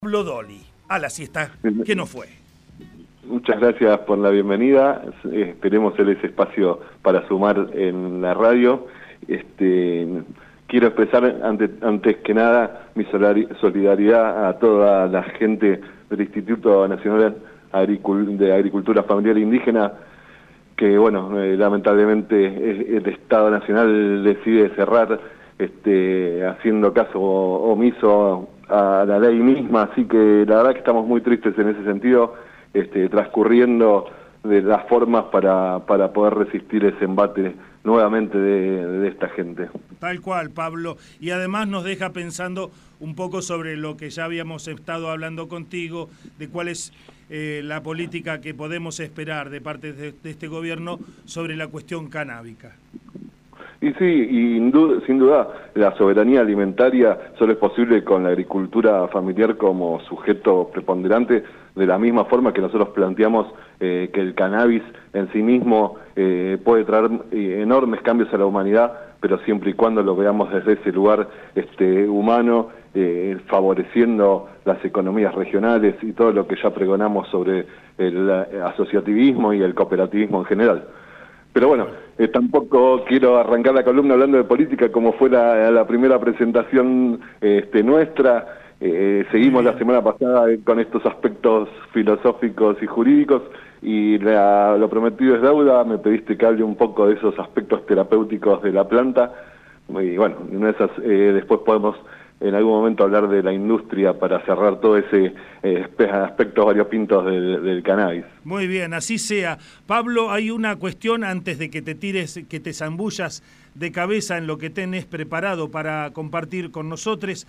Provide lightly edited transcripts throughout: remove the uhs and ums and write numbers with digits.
Pablo Doli, a la siesta que no fue. Muchas gracias por la bienvenida. Esperemos ese espacio para sumar en la radio. Quiero expresar antes que nada mi solidaridad a toda la gente del Instituto Nacional de Agricultura Familiar e Indígena, que bueno, lamentablemente el Estado Nacional decide cerrar, haciendo caso omiso a la ley misma, así que la verdad que estamos muy tristes en ese sentido, transcurriendo de las formas para poder resistir ese embate nuevamente de esta gente. Tal cual, Pablo, y además nos deja pensando un poco sobre lo que ya habíamos estado hablando contigo, de cuál es la política que podemos esperar de parte de este gobierno sobre la cuestión canábica. Y sí, y sin duda la soberanía alimentaria solo es posible con la agricultura familiar como sujeto preponderante, de la misma forma que nosotros planteamos que el cannabis en sí mismo puede traer enormes cambios a la humanidad, pero siempre y cuando lo veamos desde ese lugar humano, favoreciendo las economías regionales y todo lo que ya pregonamos sobre el asociativismo y el cooperativismo en general. Pero bueno, tampoco quiero arrancar la columna hablando de política como fue la primera presentación nuestra. Seguimos la semana pasada con estos aspectos filosóficos y jurídicos, y lo prometido es deuda. Me pediste que hable un poco de esos aspectos terapéuticos de la planta, y bueno, en esas después podemos en algún momento hablar de la industria para cerrar todo ese aspectos variopintos del cannabis. Muy bien, así sea. Pablo, hay una cuestión antes de que te zambullas de cabeza en lo que tenés preparado para compartir con nosotros,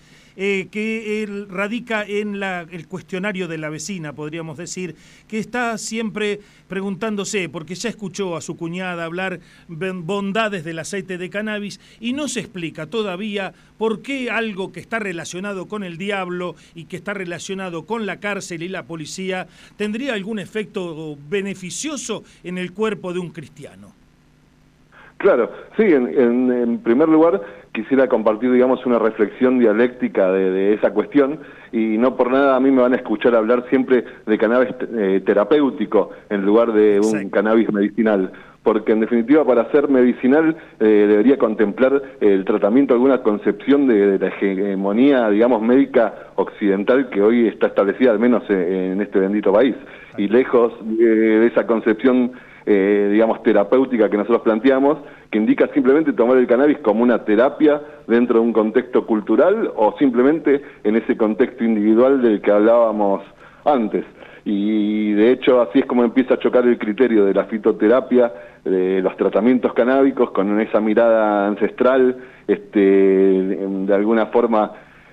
que radica en el cuestionario de la vecina, podríamos decir, que está siempre preguntándose, porque ya escuchó a su cuñada hablar bondades del aceite de cannabis y no se explica todavía por qué algo que está relacionado con el diablo y que está relacionado con la cárcel y la policía tendría algún efecto beneficioso en el cuerpo de un cristiano. Claro, sí, en primer lugar quisiera compartir, digamos, una reflexión dialéctica de esa cuestión, y no por nada a mí me van a escuchar hablar siempre de cannabis terapéutico en lugar de un cannabis medicinal, porque en definitiva para ser medicinal debería contemplar el tratamiento de alguna concepción de la hegemonía, digamos, médica occidental que hoy está establecida al menos en este bendito país, y lejos de esa concepción digamos, terapéutica que nosotros planteamos, que indica simplemente tomar el cannabis como una terapia dentro de un contexto cultural o simplemente en ese contexto individual del que hablábamos antes. Y de hecho así es como empieza a chocar el criterio de la fitoterapia, de los tratamientos canábicos, con esa mirada ancestral, de alguna forma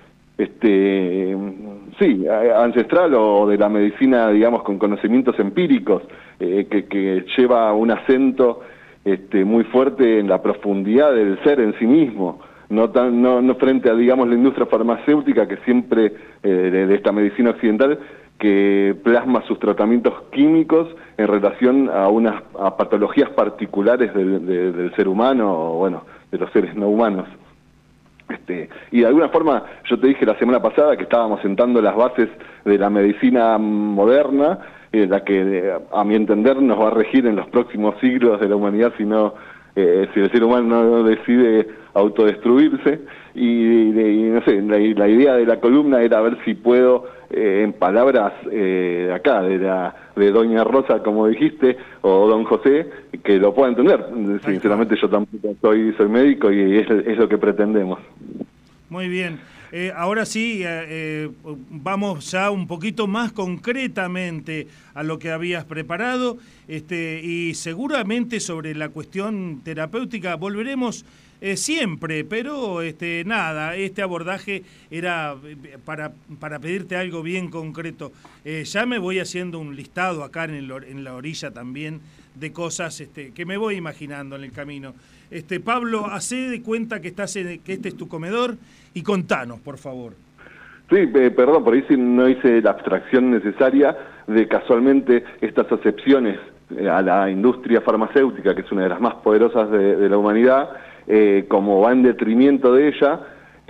sí, ancestral, o de la medicina, digamos, con conocimientos empíricos, que lleva un acento muy fuerte en la profundidad del ser en sí mismo, no frente a, digamos, la industria farmacéutica que siempre, de esta medicina occidental, que plasma sus tratamientos químicos en relación a patologías particulares del ser humano, o bueno, de los seres no humanos. Y de alguna forma, yo te dije la semana pasada que estábamos sentando las bases de la medicina moderna, la que, a mi entender, nos va a regir en los próximos siglos de la humanidad si el ser humano no decide autodestruirse. Y no sé, la idea de la columna era ver si puedo, en palabras acá, de Doña Rosa, como dijiste, o Don José, que lo pueda entender. Sinceramente yo tampoco soy médico y es lo que pretendemos. Muy bien. Ahora sí, vamos ya un poquito más concretamente a lo que habías preparado, y seguramente sobre la cuestión terapéutica volveremos siempre, pero nada, este abordaje era para pedirte algo bien concreto. Ya me voy haciendo un listado acá en la orilla también de cosas que me voy imaginando en el camino. Pablo, hacé de cuenta que que este es tu comedor y contanos, por favor. Sí, perdón, por ahí sí no hice la abstracción necesaria de casualmente estas acepciones a la industria farmacéutica, que es una de las más poderosas de la humanidad, como va en detrimento de ella,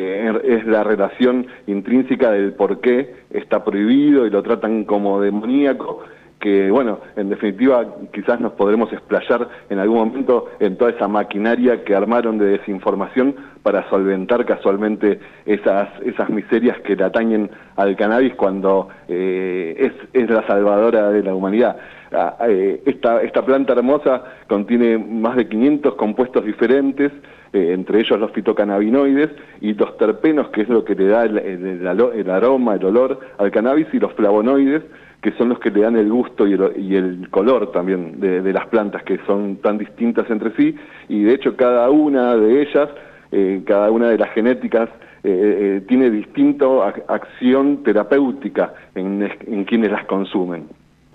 es la relación intrínseca del por qué está prohibido y lo tratan como demoníaco, que bueno, en definitiva quizás nos podremos explayar en algún momento en toda esa maquinaria que armaron de desinformación para solventar casualmente esas miserias que le atañen al cannabis cuando es la salvadora de la humanidad. Esta planta hermosa contiene más de 500 compuestos diferentes, entre ellos los fitocannabinoides y los terpenos, que es lo que le da el aroma, el olor al cannabis, y los flavonoides, que son los que le dan el gusto y el color también de las plantas, que son tan distintas entre sí, y de hecho cada una de ellas, cada una de las genéticas, tiene distinta acción terapéutica en quienes las consumen.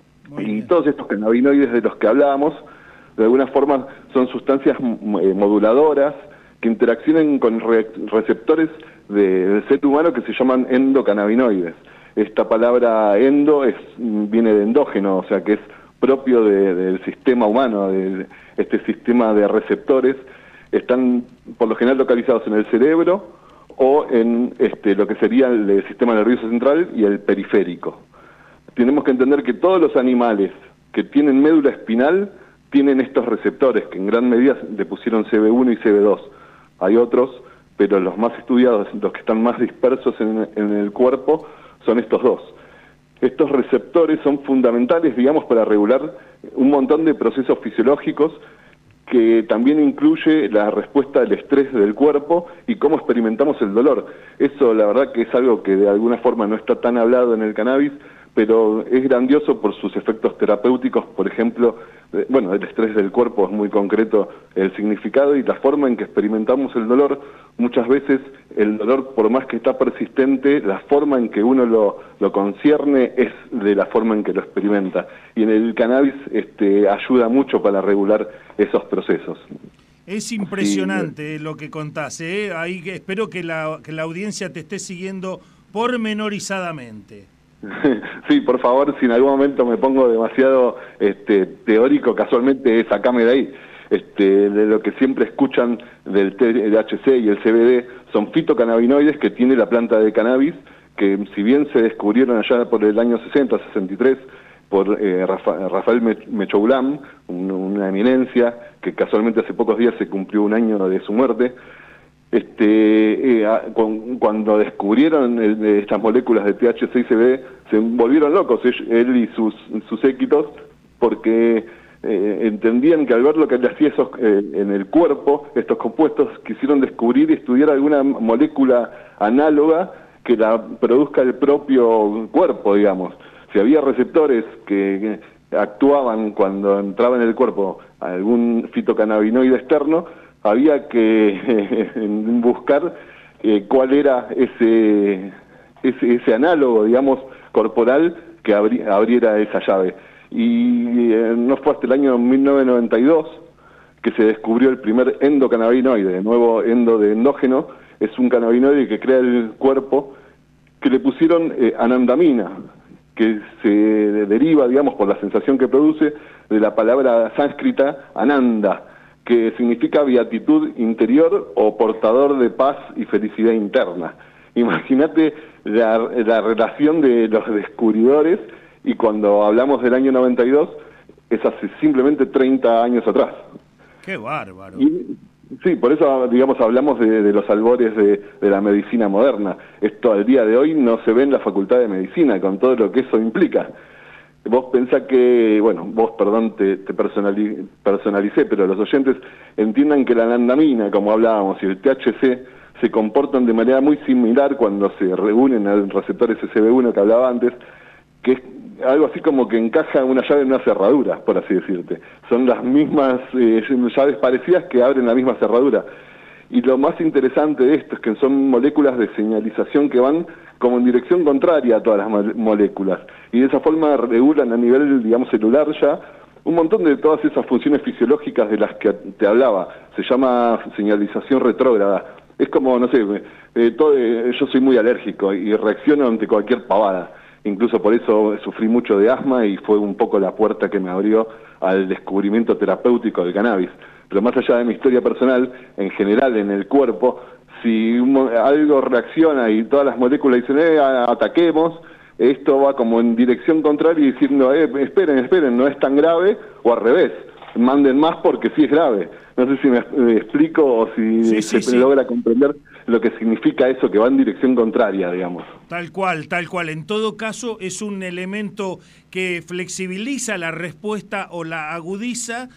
Y todos estos cannabinoides de los que hablábamos, de alguna forma son sustancias moduladoras que interaccionan con receptores del ser humano que se llaman endocannabinoides. Esta palabra endo viene de endógeno, o sea que es propio del sistema humano, de este sistema de receptores. Están por lo general localizados en el cerebro o en lo que sería el sistema nervioso central y el periférico. Tenemos que entender que todos los animales que tienen médula espinal tienen estos receptores, que en gran medida le pusieron CB1 y CB2. Hay otros, pero los más estudiados, los que están más dispersos en el cuerpo, son estos dos. Estos receptores son fundamentales, digamos, para regular un montón de procesos fisiológicos, que también incluye la respuesta al estrés del cuerpo y cómo experimentamos el dolor. Eso, la verdad, que es algo que de alguna forma no está tan hablado en el cannabis, pero es grandioso por sus efectos terapéuticos. Por ejemplo, el estrés del cuerpo es muy concreto el significado y la forma en que experimentamos el dolor. Muchas veces el dolor, por más que está persistente, la forma en que uno lo concierne es de la forma en que lo experimenta. Y en el cannabis ayuda mucho para regular esos procesos. Es impresionante lo que contás, ¿eh? Ahí espero que la audiencia te esté siguiendo pormenorizadamente. Sí, por favor, si en algún momento me pongo demasiado teórico, casualmente sacame de ahí. De lo que siempre escuchan del THC y el CBD son fitocannabinoides que tiene la planta de cannabis, que si bien se descubrieron allá por el año 60, 63, por Rafael Mechoulam, una eminencia, que casualmente hace pocos días se cumplió un año de su muerte. Cuando descubrieron estas moléculas de THC y CBD, se volvieron locos él y sus séquitos, porque entendían que al ver lo que le hacía en el cuerpo, estos compuestos, quisieron descubrir y estudiar alguna molécula análoga que la produzca el propio cuerpo, digamos. Si había receptores que actuaban cuando entraba en el cuerpo algún fitocannabinoide externo, había que buscar cuál era ese análogo, digamos, corporal que abriera esa llave. Y no fue hasta el año 1992 que se descubrió el primer endocannabinoide, de nuevo de endógeno, es un cannabinoide que crea el cuerpo, que le pusieron anandamina, que se deriva, digamos, por la sensación que produce, de la palabra sánscrita ananda, que significa beatitud interior o portador de paz y felicidad interna. Imagínate la relación de los descubridores, y cuando hablamos del año 92, es hace simplemente 30 años atrás. ¡Qué bárbaro! Sí, por eso, digamos, hablamos de los albores de la medicina moderna. Esto al día de hoy no se ve en la Facultad de Medicina, con todo lo que eso implica. Vos pensás que, te personalicé, pero los oyentes entiendan que la anandamina, como hablábamos, y el THC se comportan de manera muy similar cuando se reúnen al receptor SCB1 que hablaba antes, que es algo así como que encaja una llave en una cerradura, por así decirte. Son las mismas llaves parecidas que abren la misma cerradura. Y lo más interesante de esto es que son moléculas de señalización que van como en dirección contraria a todas las moléculas. Y de esa forma regulan a nivel, digamos, celular ya un montón de todas esas funciones fisiológicas de las que te hablaba. Se llama señalización retrógrada. Es como, no sé, yo soy muy alérgico y reacciono ante cualquier pavada. Incluso por eso sufrí mucho de asma y fue un poco la puerta que me abrió al descubrimiento terapéutico del cannabis. Pero más allá de mi historia personal, en general en el cuerpo, si algo reacciona y todas las moléculas dicen, ataquemos, esto va como en dirección contraria y diciendo, esperen, no es tan grave, o al revés, manden más porque sí es grave. No sé si me explico o si se logra comprender lo que significa eso, que va en dirección contraria, digamos. Tal cual, tal cual. En todo caso, es un elemento que flexibiliza la respuesta o la agudiza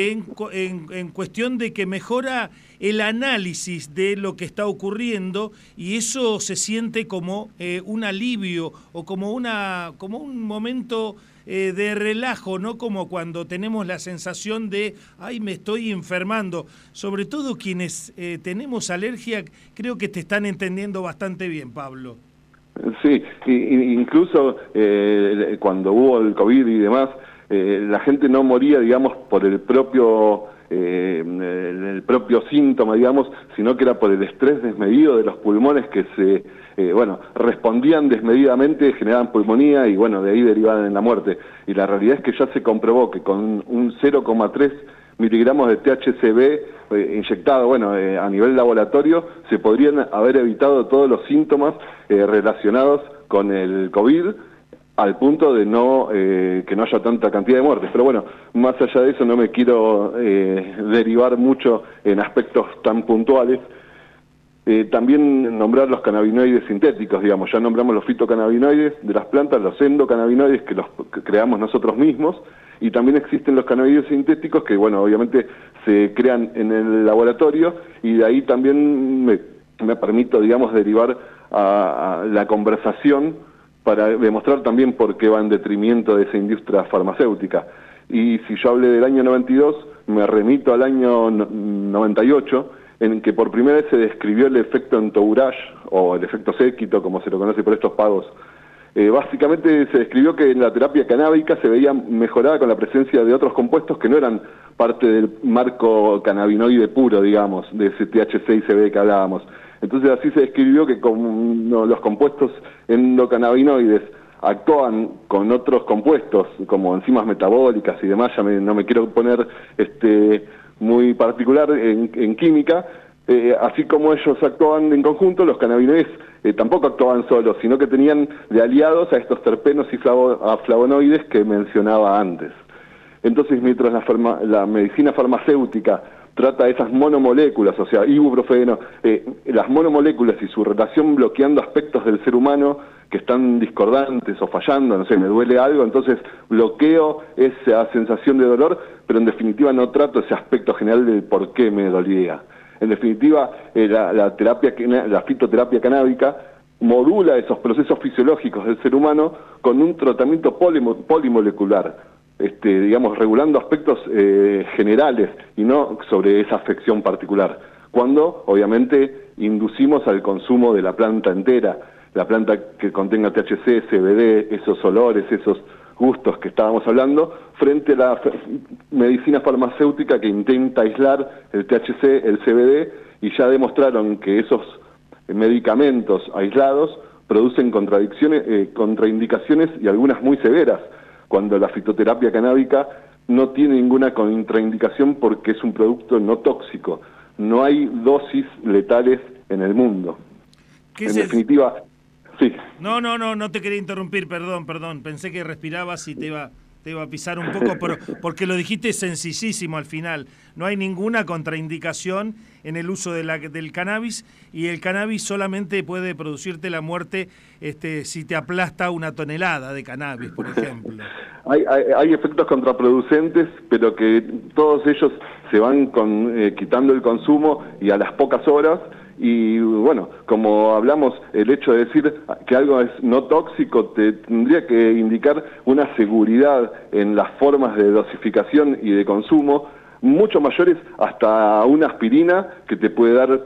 en cuestión de que mejora el análisis de lo que está ocurriendo, y eso se siente como un alivio o como un momento de relajo, no como cuando tenemos la sensación de ay, me estoy enfermando. Sobre todo quienes tenemos alergia, creo que te están entendiendo bastante bien, Pablo. Sí, incluso cuando hubo el COVID y demás, la gente no moría, digamos, por el propio síntoma, digamos, sino que era por el estrés desmedido de los pulmones que respondían desmedidamente, generaban pulmonía y bueno, de ahí derivaban en la muerte. Y la realidad es que ya se comprobó que con un 0,3 miligramos de THCV inyectado, a nivel laboratorio, se podrían haber evitado todos los síntomas relacionados con el COVID, al punto de que no haya tanta cantidad de muertes. Pero bueno, más allá de eso no me quiero derivar mucho en aspectos tan puntuales. También nombrar los cannabinoides sintéticos, digamos, ya nombramos los fitocannabinoides de las plantas, los endocannabinoides que los creamos nosotros mismos, y también existen los cannabinoides sintéticos que, obviamente se crean en el laboratorio, y de ahí también me permito, digamos, derivar a la conversación para demostrar también por qué va en detrimento de esa industria farmacéutica. Y si yo hablé del año 92, me remito al año 98, en que por primera vez se describió el efecto entourage, o el efecto séquito, como se lo conoce por estos pagos. Básicamente se describió que la terapia canábica se veía mejorada con la presencia de otros compuestos que no eran parte del marco cannabinoide puro, digamos, de ese THC y CBD que hablábamos. Entonces así se describió que los compuestos endocannabinoides actúan con otros compuestos, como enzimas metabólicas y demás, no me quiero poner muy particular en química, así como ellos actuaban en conjunto, los cannabinoides tampoco actuaban solos, sino que tenían de aliados a estos terpenos y flavonoides que mencionaba antes. Entonces, mientras la medicina farmacéutica trata esas monomoléculas, o sea, ibuprofeno, las monomoléculas y su relación bloqueando aspectos del ser humano que están discordantes o fallando, no sé, me duele algo, entonces bloqueo esa sensación de dolor, pero en definitiva no trato ese aspecto general del por qué me dolía. En definitiva, la fitoterapia canábica modula esos procesos fisiológicos del ser humano con un tratamiento polimolecular, digamos, regulando aspectos generales y no sobre esa afección particular, cuando obviamente inducimos al consumo de la planta entera, la planta que contenga THC, CBD, esos olores, esos gustos que estábamos hablando, frente a la medicina farmacéutica que intenta aislar el THC, el CBD, y ya demostraron que esos medicamentos aislados producen contraindicaciones y algunas muy severas, cuando la fitoterapia canábica no tiene ninguna contraindicación porque es un producto no tóxico. No hay dosis letales en el mundo. En definitiva, sí. No te quería interrumpir, perdón. Pensé que respirabas y te iba a pisar un poco, pero porque lo dijiste sencillísimo al final. No hay ninguna contraindicación en el uso del cannabis, y el cannabis solamente puede producirte la muerte si te aplasta una tonelada de cannabis, por ejemplo. Hay efectos contraproducentes, pero que todos ellos se van quitando el consumo y a las pocas horas. Y bueno, como hablamos, el hecho de decir que algo es no tóxico te tendría que indicar una seguridad en las formas de dosificación y de consumo mucho mayores, hasta una aspirina que te puede dar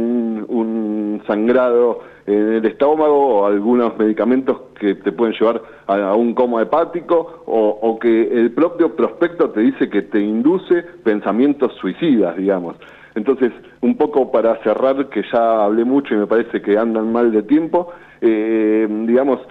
un sangrado en el estómago, o algunos medicamentos que te pueden llevar a un coma hepático, o que el propio prospecto te dice que te induce pensamientos suicidas, digamos. Entonces, un poco para cerrar, que ya hablé mucho y me parece que andan mal de tiempo, digamos,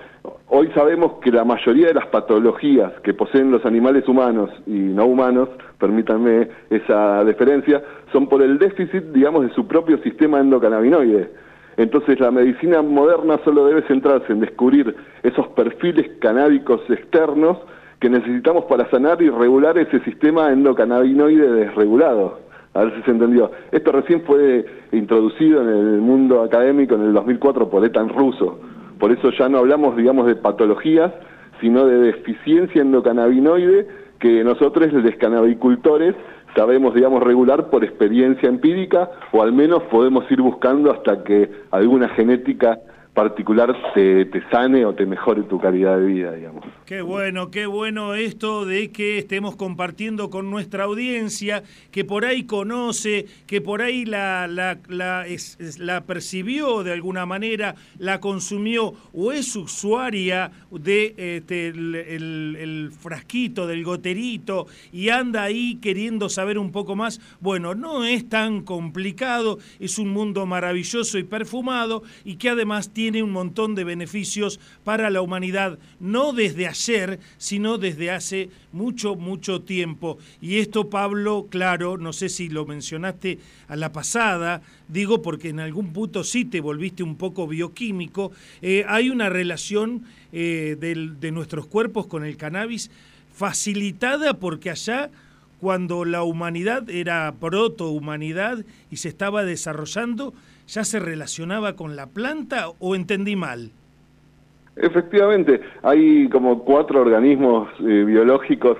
Hoy sabemos que la mayoría de las patologías que poseen los animales humanos y no humanos, permítanme esa diferencia, son por el déficit, digamos, de su propio sistema endocannabinoide. Entonces la medicina moderna solo debe centrarse en descubrir esos perfiles canábicos externos que necesitamos para sanar y regular ese sistema endocannabinoide desregulado. A ver si se entendió. Esto recién fue introducido en el mundo académico en el 2004 por Ethan Russo. Por eso ya no hablamos, digamos, de patologías, sino de deficiencia endocannabinoide que nosotros, los descanabicultores, sabemos, digamos, regular por experiencia empírica, o al menos podemos ir buscando hasta que alguna genética particular te sane o te mejore tu calidad de vida, digamos. Qué bueno esto de que estemos compartiendo con nuestra audiencia, que por ahí conoce, que por ahí la percibió de alguna manera, la consumió o es usuaria de el frasquito, del goterito, y anda ahí queriendo saber un poco más. Bueno, no es tan complicado, es un mundo maravilloso y perfumado, y que además tiene un montón de beneficios para la humanidad, no desde ayer, sino desde hace mucho tiempo. Y esto, Pablo, claro, no sé si lo mencionaste a la pasada, digo porque en algún punto sí te volviste un poco bioquímico, hay una relación de nuestros cuerpos con el cannabis facilitada porque allá, cuando la humanidad era protohumanidad y se estaba desarrollando, ¿ya se relacionaba con la planta o entendí mal? Efectivamente, hay como 4 organismos biológicos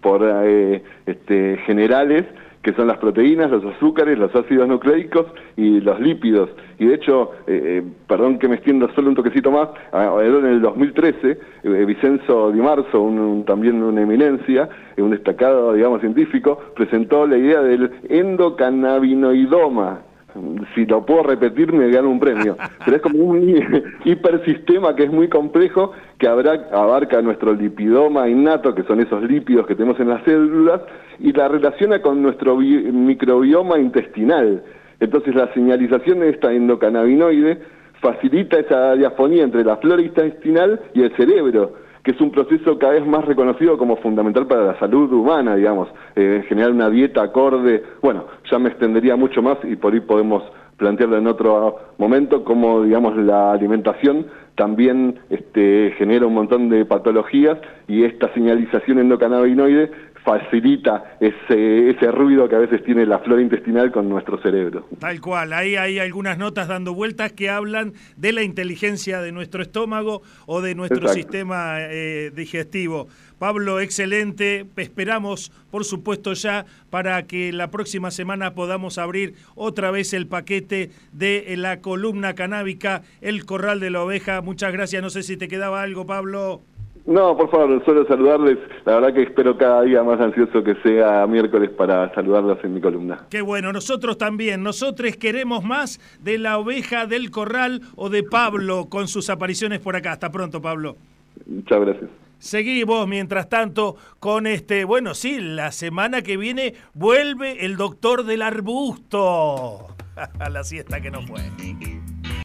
generales, que son las proteínas, los azúcares, los ácidos nucleicos y los lípidos. Y de hecho, perdón que me extienda solo un toquecito más, en el 2013, Vincenzo Di Marzo, también una eminencia, un destacado, digamos, científico, presentó la idea del endocannabinoidoma. Si lo puedo repetir me gano un premio, pero es como un hipersistema que es muy complejo, que abarca nuestro lipidoma innato, que son esos lípidos que tenemos en las células, y la relaciona con nuestro microbioma intestinal. Entonces la señalización de esta endocannabinoide facilita esa diafonía entre la flora intestinal y el cerebro, que es un proceso cada vez más reconocido como fundamental para la salud humana, digamos, generar una dieta acorde. Bueno, ya me extendería mucho más y por ahí podemos plantearlo en otro momento, como, digamos, la alimentación también genera un montón de patologías, y esta señalización endocannabinoide facilita ese ruido que a veces tiene la flora intestinal con nuestro cerebro. Tal cual, ahí hay algunas notas dando vueltas que hablan de la inteligencia de nuestro estómago o de nuestro sistema digestivo. Pablo, excelente, esperamos por supuesto ya para que la próxima semana podamos abrir otra vez el paquete de la columna canábica, El Corral de la Oveja. Muchas gracias, no sé si te quedaba algo, Pablo. No, por favor, solo saludarles. La verdad que espero cada día más ansioso que sea miércoles para saludarlos en mi columna. Qué bueno, nosotros también. Nosotros queremos más de la Oveja del Corral o de Pablo con sus apariciones por acá. Hasta pronto, Pablo. Muchas gracias. Seguimos, mientras tanto, con bueno, sí, la semana que viene vuelve el doctor del arbusto. A la siesta que no fue.